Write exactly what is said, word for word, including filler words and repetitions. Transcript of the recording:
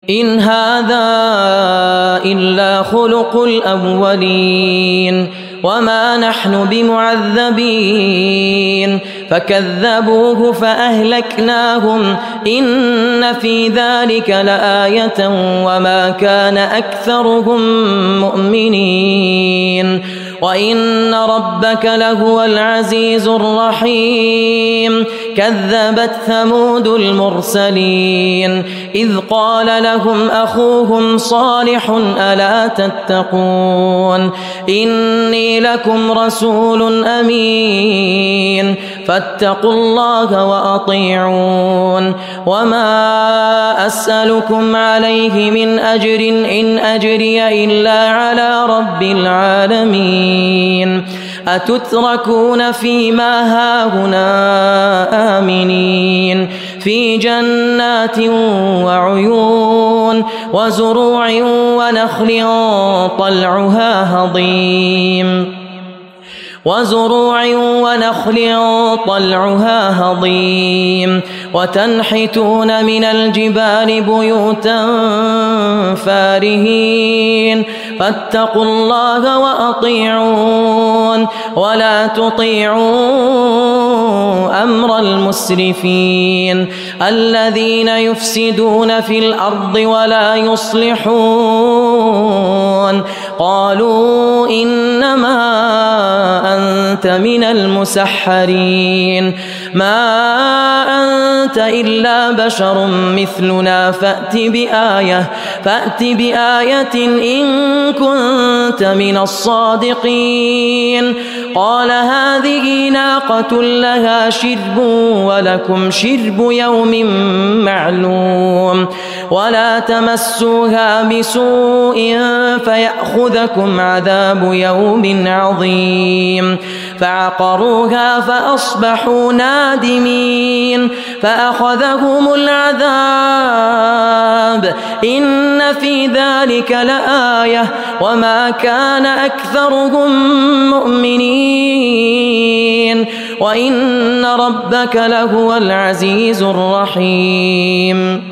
إن هذا إلا خلق الأولين وما نحن بمعذبين فكذبوه فأهلكناهم إن في ذلك لآية وما كان أكثرهم مؤمنين وإن ربك لهو العزيز الرحيم كذبت ثمود المرسلين إذ قال لهم أخوهم صالح ألا تتقون إني لكم رسول أمين فاتقوا الله وأطيعون وما أسألكم عليه من أجر إن أجري إلا على رب العالمين أتتركون فيما هاهنا آمنين في جنات وعيون وزروع ونخل طلعها هضيم وزروع ونخل طلعها هضيم وتنحتون من الجبال بيوتا فارهين فاتقوا الله وأطيعون ولا تطيعوا أمر المسرفين الذين يفسدون في الأرض ولا يصلحون قالوا إنما أنت من المسحرين ما أنت إلا بشر مثلنا فأت بآية فأت بآية إن كنت من الصادقين قال هذه ناقة لها شرب ولكم شرب يوم معلوم ولا تمسوها بسوء فيأخذكم عذاب يوم عظيم فعقروها فأصبحوا نادمين فأخذهم العذاب إن في ذلك لآية وما كان أكثرهم مؤمنين وإن ربك لهو العزيز الرحيم